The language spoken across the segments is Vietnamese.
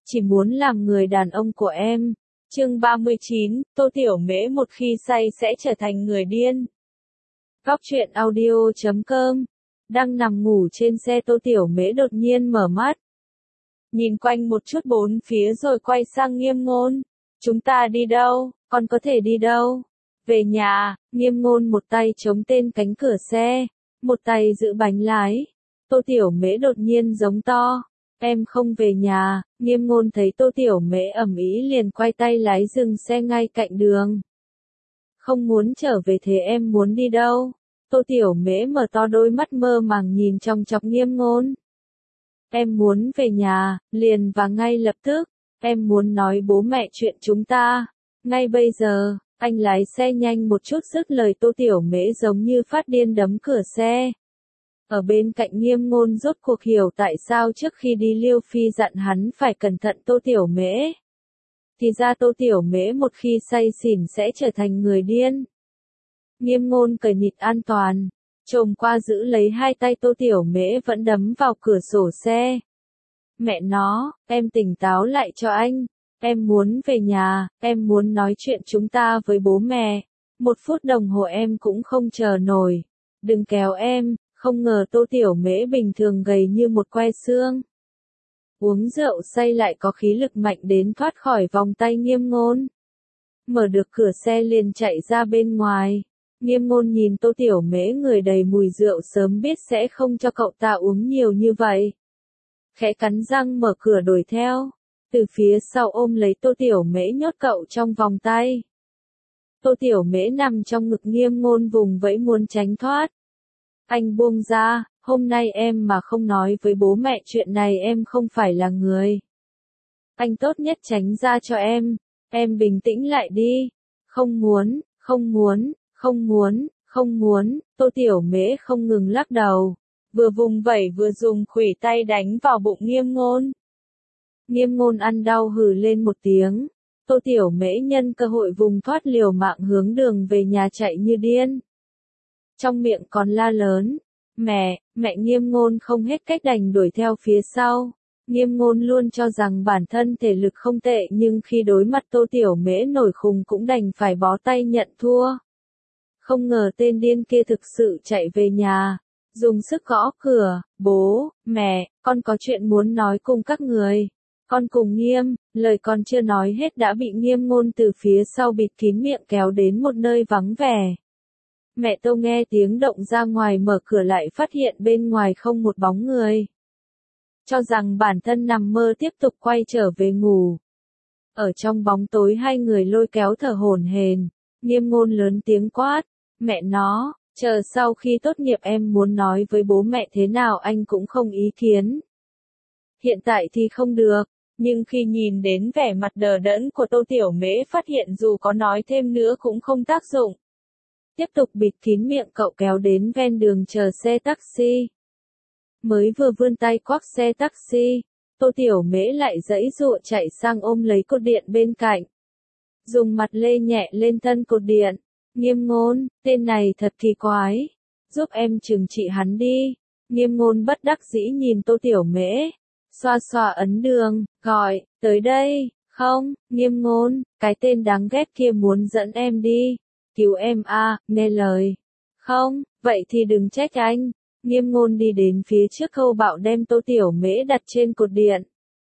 chỉ muốn làm người đàn ông của em. Chương 39, Tô Tiểu Mễ một khi say sẽ trở thành người điên. Góc truyện audio.com. Đang nằm ngủ trên xe, Tô Tiểu Mễ đột nhiên mở mắt. Nhìn quanh một chút bốn phía rồi quay sang Nghiêm Ngôn. Chúng ta đi đâu, con có thể đi đâu? Về nhà. Nghiêm Ngôn một tay chống tên cánh cửa xe, một tay giữ bánh lái. Tô Tiểu Mễ đột nhiên giống to. Em không về nhà. Nghiêm Ngôn thấy Tô Tiểu Mễ ầm ĩ liền quay tay lái dừng xe ngay cạnh đường. Không muốn trở về thế em muốn đi đâu? Tô Tiểu Mễ mở to đôi mắt mơ màng nhìn chòng chọc Nghiêm Ngôn. Em muốn về nhà, liền và ngay lập tức. Em muốn nói bố mẹ chuyện chúng ta. Ngay bây giờ. Anh lái xe nhanh một chút, dứt lời Tô Tiểu Mễ giống như phát điên đấm cửa xe. Ở bên cạnh Nghiêm Ngôn rốt cuộc hiểu tại sao trước khi đi Liêu Phi dặn hắn phải cẩn thận Tô Tiểu Mễ. Thì ra Tô Tiểu Mễ một khi say xỉn sẽ trở thành người điên. Nghiêm Ngôn cởi nịt an toàn, chồm qua giữ lấy hai tay Tô Tiểu Mễ vẫn đấm vào cửa sổ xe. Mẹ nó, em tỉnh táo lại cho anh. Em muốn về nhà, em muốn nói chuyện chúng ta với bố mẹ. 1 phút đồng hồ em cũng không chờ nổi. Đừng kéo em. Không ngờ Tô Tiểu Mễ bình thường gầy như một que xương. Uống rượu say lại có khí lực mạnh đến thoát khỏi vòng tay Nghiêm Ngôn. Mở được cửa xe liền chạy ra bên ngoài. Nghiêm Ngôn nhìn Tô Tiểu Mễ người đầy mùi rượu sớm biết sẽ không cho cậu ta uống nhiều như vậy. Khẽ cắn răng mở cửa đuổi theo. Từ phía sau ôm lấy Tô Tiểu Mễ nhốt cậu trong vòng tay. Tô Tiểu Mễ nằm trong ngực Nghiêm Ngôn vùng vẫy muốn tránh thoát. Anh buông ra, hôm nay em mà không nói với bố mẹ chuyện này em không phải là người. Anh tốt nhất tránh ra cho em bình tĩnh lại đi. Không muốn, không muốn, không muốn, không muốn. Tô Tiểu Mễ không ngừng lắc đầu, vừa vùng vẫy vừa dùng khuỷu tay đánh vào bụng Nghiêm Ngôn. Nghiêm Ngôn ăn đau hừ lên một tiếng. Tô Tiểu Mễ nhân cơ hội vùng thoát liều mạng hướng đường về nhà chạy như điên. Trong miệng còn la lớn. Mẹ Nghiêm Ngôn không hết cách đành đuổi theo phía sau. Nghiêm Ngôn luôn cho rằng bản thân thể lực không tệ nhưng khi đối mặt Tô Tiểu Mễ nổi khùng cũng đành phải bó tay nhận thua. Không ngờ tên điên kia thực sự chạy về nhà. Dùng sức gõ cửa. Bố, mẹ, con có chuyện muốn nói cùng các người. Con cùng Nghiêm. Lời con chưa nói hết đã bị Nghiêm Ngôn từ phía sau bịt kín miệng kéo đến một nơi vắng vẻ. Mẹ Tô nghe tiếng động ra ngoài mở cửa lại phát hiện bên ngoài không một bóng người. Cho rằng bản thân nằm mơ tiếp tục quay trở về ngủ. Ở trong bóng tối hai người lôi kéo thở hổn hển. Nghiêm Ngôn lớn tiếng quát. Mẹ nó, chờ sau khi tốt nghiệp em muốn nói với bố mẹ thế nào anh cũng không ý kiến. Hiện tại thì không được. Nhưng khi nhìn đến vẻ mặt đờ đẫn của Tô Tiểu Mễ phát hiện dù có nói thêm nữa cũng không tác dụng. Tiếp tục bịt kín miệng cậu kéo đến ven đường chờ xe taxi. Mới vừa vươn tay quắc xe taxi, Tô Tiểu Mễ lại giãy giụa chạy sang ôm lấy cột điện bên cạnh. Dùng mặt lê nhẹ lên thân cột điện. Nghiêm Ngôn, tên này thật kỳ quái. Giúp em trừng trị hắn đi. Nghiêm Ngôn bất đắc dĩ nhìn Tô Tiểu Mễ. Xoa xoa ấn đường, gọi, tới đây, không, Nghiêm Ngôn, cái tên đáng ghét kia muốn dẫn em đi. Cứu em a, nghe lời. Không, vậy thì đừng trách anh. Nghiêm Ngôn đi đến phía trước khâu bạo đem Tô Tiểu Mễ đặt trên cột điện.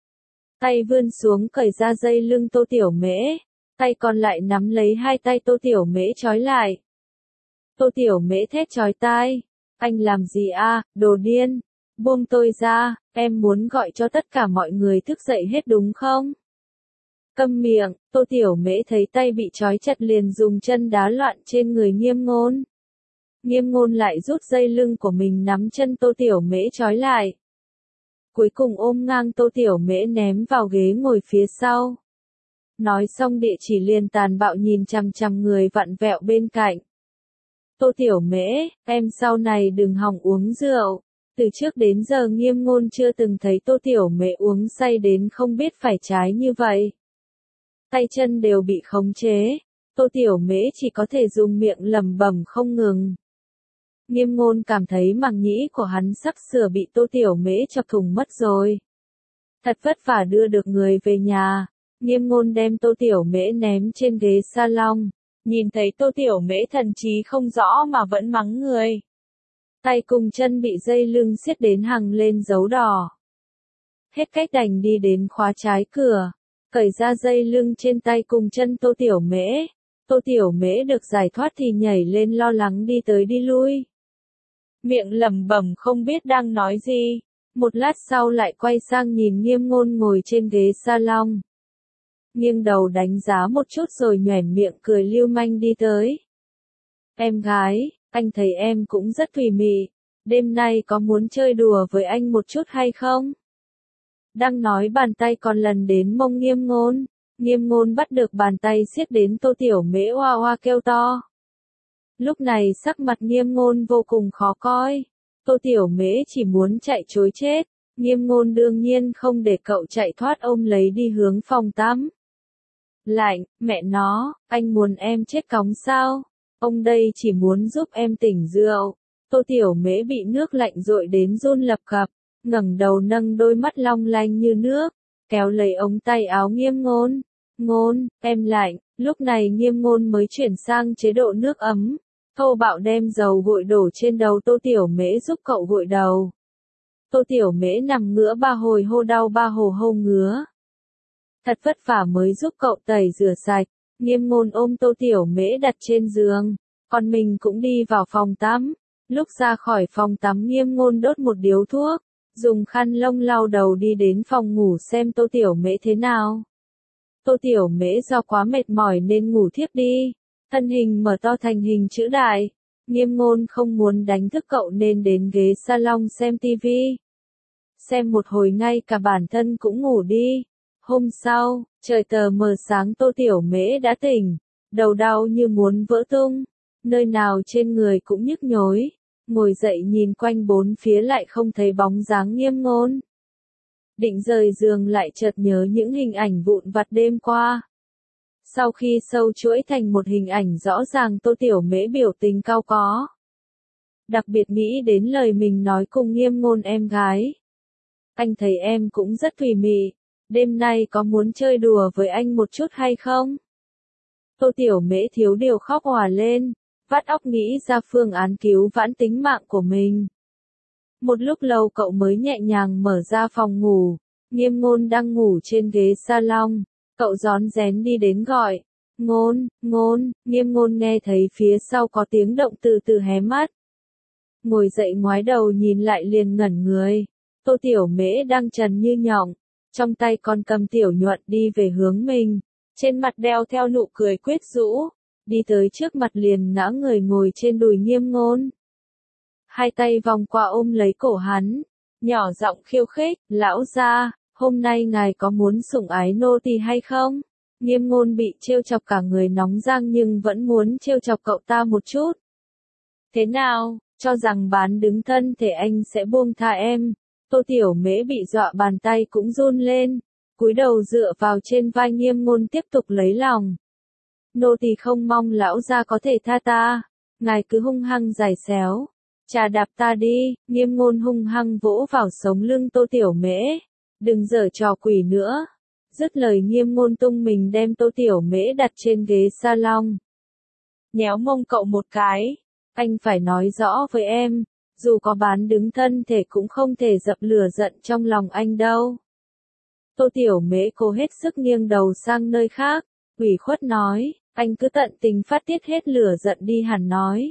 Tay vươn xuống cởi ra dây lưng Tô Tiểu Mễ. Tay còn lại nắm lấy hai tay Tô Tiểu Mễ trói lại. Tô Tiểu Mễ thét chói tai. Anh làm gì a, đồ điên. Buông tôi ra, em muốn gọi cho tất cả mọi người thức dậy hết đúng không? Câm miệng. Tô Tiểu Mễ thấy tay bị trói chặt liền dùng chân đá loạn trên người Nghiêm Ngôn. Nghiêm Ngôn lại rút dây lưng của mình nắm chân Tô Tiểu Mễ trói lại. Cuối cùng ôm ngang Tô Tiểu Mễ ném vào ghế ngồi phía sau. Nói xong địa chỉ liền tàn bạo nhìn chằm chằm người vặn vẹo bên cạnh. Tô Tiểu Mễ, em sau này đừng hòng uống rượu. Từ trước đến giờ Nghiêm Ngôn chưa từng thấy Tô Tiểu Mễ uống say đến không biết phải trái như vậy. Tay chân đều bị khống chế. Tô Tiểu Mễ chỉ có thể dùng miệng lẩm bẩm không ngừng. Nghiêm Ngôn cảm thấy màng nhĩ của hắn sắp sửa bị Tô Tiểu Mễ chọc thủng mất rồi. Thật vất vả đưa được người về nhà, Nghiêm Ngôn đem Tô Tiểu Mễ ném trên ghế salon, nhìn thấy Tô Tiểu Mễ thần trí không rõ mà vẫn mắng người. Tay cùng chân bị dây lưng siết đến hằng lên dấu đỏ. Hết cách đành đi đến khóa trái cửa, cởi ra dây lưng trên tay cùng chân Tô Tiểu Mễ. Tô Tiểu Mễ được giải thoát thì nhảy lên lo lắng đi tới đi lui. Miệng lẩm bẩm không biết đang nói gì. Một lát sau lại quay sang nhìn Nghiêm Ngôn ngồi trên ghế salon. Nghiêng đầu đánh giá một chút rồi nhoẻn miệng cười lưu manh đi tới. Em gái, anh thấy em cũng rất thùy mị. Đêm nay có muốn chơi đùa với anh một chút hay không? Đang nói bàn tay còn lần đến mông Nghiêm Ngôn. Nghiêm Ngôn bắt được bàn tay siết đến Tô Tiểu Mễ oa oa kêu to. Lúc này sắc mặt Nghiêm Ngôn vô cùng khó coi. Tô Tiểu Mễ chỉ muốn chạy trối chết. Nghiêm Ngôn đương nhiên không để cậu chạy thoát ôm lấy đi hướng phòng tắm. Lạnh, mẹ nó, anh muốn em chết cóng sao? Ông đây chỉ muốn giúp em tỉnh rượu. Tô Tiểu Mễ bị nước lạnh dội đến run lập cập, ngẩng đầu nâng đôi mắt long lanh như nước, kéo lấy ống tay áo Nghiêm Ngôn. Ngôn, em lạnh. Lúc này Nghiêm Ngôn mới chuyển sang chế độ nước ấm. Thô bạo đem dầu gội đổ trên đầu Tô Tiểu Mễ giúp cậu gội đầu. Tô Tiểu Mễ nằm ngửa ba hồi hô đau ba hồ hô ngứa. Thật vất vả mới giúp cậu tẩy rửa sạch. Nghiêm Ngôn ôm Tô Tiểu Mễ đặt trên giường, còn mình cũng đi vào phòng tắm. Lúc ra khỏi phòng tắm Nghiêm Ngôn đốt một điếu thuốc, dùng khăn lông lau đầu đi đến phòng ngủ xem Tô Tiểu Mễ thế nào. Tô Tiểu Mễ do quá mệt mỏi nên ngủ thiếp đi, thân hình mở to thành hình chữ đại. Nghiêm Ngôn không muốn đánh thức cậu nên đến ghế salon xem tivi. Xem một hồi ngay cả bản thân cũng ngủ đi. Hôm sau, trời tờ mờ sáng Tô Tiểu Mễ đã tỉnh, đầu đau như muốn vỡ tung, nơi nào trên người cũng nhức nhối, ngồi dậy nhìn quanh bốn phía lại không thấy bóng dáng Nghiêm Ngôn. Định rời giường lại chợt nhớ những hình ảnh vụn vặt đêm qua. Sau khi sâu chuỗi thành một hình ảnh rõ ràng Tô Tiểu Mễ biểu tình cao có. Đặc biệt nghĩ đến lời mình nói cùng Nghiêm Ngôn em gái. Anh thấy em cũng rất thùy mị. Đêm nay có muốn chơi đùa với anh một chút hay không? Tô Tiểu Mễ thiếu điều khóc òa lên, vắt óc nghĩ ra phương án cứu vãn tính mạng của mình. Một lúc lâu cậu mới nhẹ nhàng mở ra phòng ngủ, Nghiêm Ngôn đang ngủ trên ghế salon, cậu rón rén đi đến gọi, Ngôn, Ngôn, Nghiêm Ngôn nghe thấy phía sau có tiếng động từ từ hé mắt. Ngồi dậy ngoái đầu nhìn lại liền ngẩn người, Tô Tiểu Mễ đang trần như nhộng, trong tay còn cầm tiểu nhuận đi về hướng mình, trên mặt đeo theo nụ cười quyết rũ, đi tới trước mặt liền ngã người ngồi trên đùi Nghiêm Ngôn. Hai tay vòng qua ôm lấy cổ hắn, nhỏ giọng khiêu khích, lão gia, hôm nay ngài có muốn sủng ái nô tỳ hay không? Nghiêm Ngôn bị trêu chọc cả người nóng rang nhưng vẫn muốn trêu chọc cậu ta một chút. Thế nào, cho rằng bán đứng thân thể anh sẽ buông tha em? Tô Tiểu Mễ bị dọa bàn tay cũng run lên, cúi đầu dựa vào trên vai Nghiêm Ngôn tiếp tục lấy lòng. Nô tỳ không mong lão gia có thể tha ta, ngài cứ hung hăng giày xéo, chà đạp ta đi. Nghiêm Ngôn hung hăng vỗ vào sống lưng Tô Tiểu Mễ, đừng giở trò quỷ nữa. Dứt lời Nghiêm Ngôn tung mình đem Tô Tiểu Mễ đặt trên ghế salon. Nhéo mông cậu một cái, anh phải nói rõ với em. Dù có bán đứng thân thể cũng không thể dập lửa giận trong lòng anh đâu. Tô Tiểu Mễ cố hết sức nghiêng đầu sang nơi khác, ủy khuất nói, anh cứ tận tình phát tiết hết lửa giận đi hẳn nói.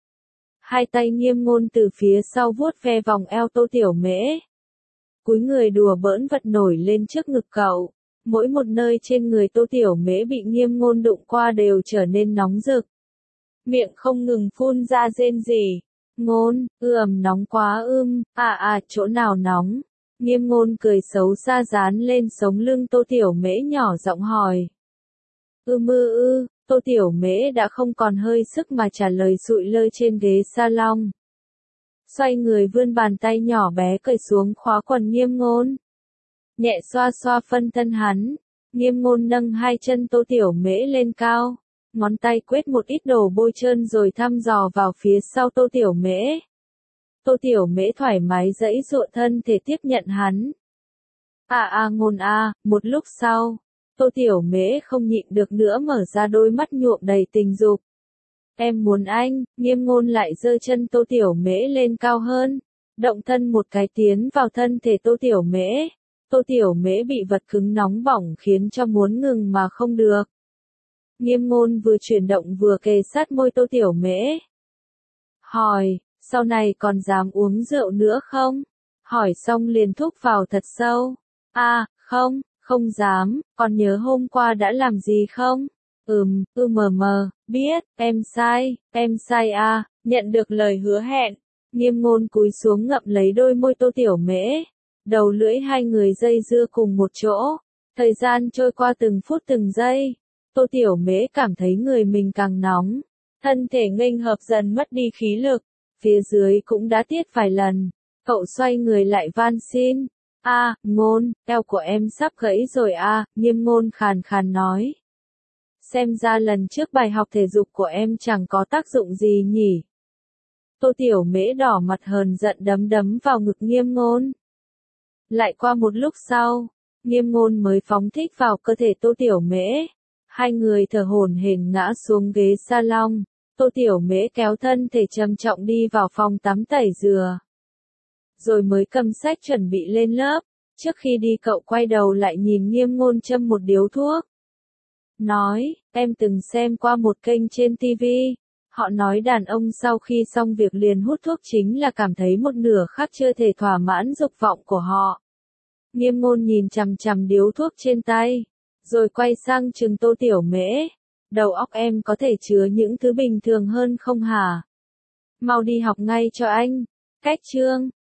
Hai tay Nghiêm Ngôn từ phía sau vuốt ve vòng eo Tô Tiểu Mễ. Cúi người đùa bỡn vật nổi lên trước ngực cậu, mỗi một nơi trên người Tô Tiểu Mễ bị Nghiêm Ngôn đụng qua đều trở nên nóng rực. Miệng không ngừng phun ra rên rỉ. Ngôn, nóng quá chỗ nào nóng? Nghiêm Ngôn cười xấu xa dán lên sống lưng Tô Tiểu Mễ nhỏ giọng hỏi. Tô Tiểu Mễ đã không còn hơi sức mà trả lời sụi lơ trên ghế salon. Xoay người vươn bàn tay nhỏ bé cởi xuống khóa quần Nghiêm Ngôn. Nhẹ xoa xoa phân thân hắn, Nghiêm Ngôn nâng hai chân Tô Tiểu Mễ lên cao. Ngón tay quét một ít đồ bôi trơn rồi thăm dò vào phía sau Tô Tiểu Mễ. Tô Tiểu Mễ thoải mái giãy giụa thân thể tiếp nhận hắn. Ngôn một lúc sau, Tô Tiểu Mễ không nhịn được nữa mở ra đôi mắt nhuộm đầy tình dục. Em muốn anh, Nghiêm Ngôn lại giơ chân Tô Tiểu Mễ lên cao hơn, động thân một cái tiến vào thân thể Tô Tiểu Mễ. Tô Tiểu Mễ bị vật cứng nóng bỏng khiến cho muốn ngừng mà không được. Nghiêm Ngôn vừa chuyển động vừa kề sát môi Tô Tiểu Mễ. Hỏi, sau này còn dám uống rượu nữa không? Hỏi xong liền thúc vào thật sâu. Không, không dám, còn nhớ hôm qua đã làm gì không? Biết, em sai nhận được lời hứa hẹn. Nghiêm Ngôn cúi xuống ngậm lấy đôi môi Tô Tiểu Mễ. Đầu lưỡi hai người dây dưa cùng một chỗ. Thời gian trôi qua từng phút từng giây. Tô Tiểu Mễ cảm thấy người mình càng nóng. Thân thể nghênh hợp dần mất đi khí lực. Phía dưới cũng đã tiết vài lần. Cậu xoay người lại van xin. Ngôn, eo của em sắp gãy rồi Nghiêm Ngôn khàn khàn nói. Xem ra lần trước bài học thể dục của em chẳng có tác dụng gì nhỉ. Tô Tiểu Mễ đỏ mặt hờn giận đấm vào ngực Nghiêm Ngôn. Lại qua một lúc sau, Nghiêm Ngôn mới phóng thích vào cơ thể Tô Tiểu Mễ. Hai người thở hổn hển ngã xuống ghế salon. Tô Tiểu Mễ kéo thân thể trầm trọng đi vào phòng tắm tẩy rửa. Rồi mới cầm sách chuẩn bị lên lớp. Trước khi đi cậu quay đầu lại nhìn Nghiêm Ngôn châm một điếu thuốc. Nói, em từng xem qua một kênh trên TV. Họ nói đàn ông sau khi xong việc liền hút thuốc chính là cảm thấy một nửa khác chưa thể thỏa mãn dục vọng của họ. Nghiêm Ngôn nhìn chằm chằm điếu thuốc trên tay. Rồi quay sang trừng Tô Tiểu Mễ. Đầu óc em có thể chứa những thứ bình thường hơn không hả? Mau đi học ngay cho anh. Cách chương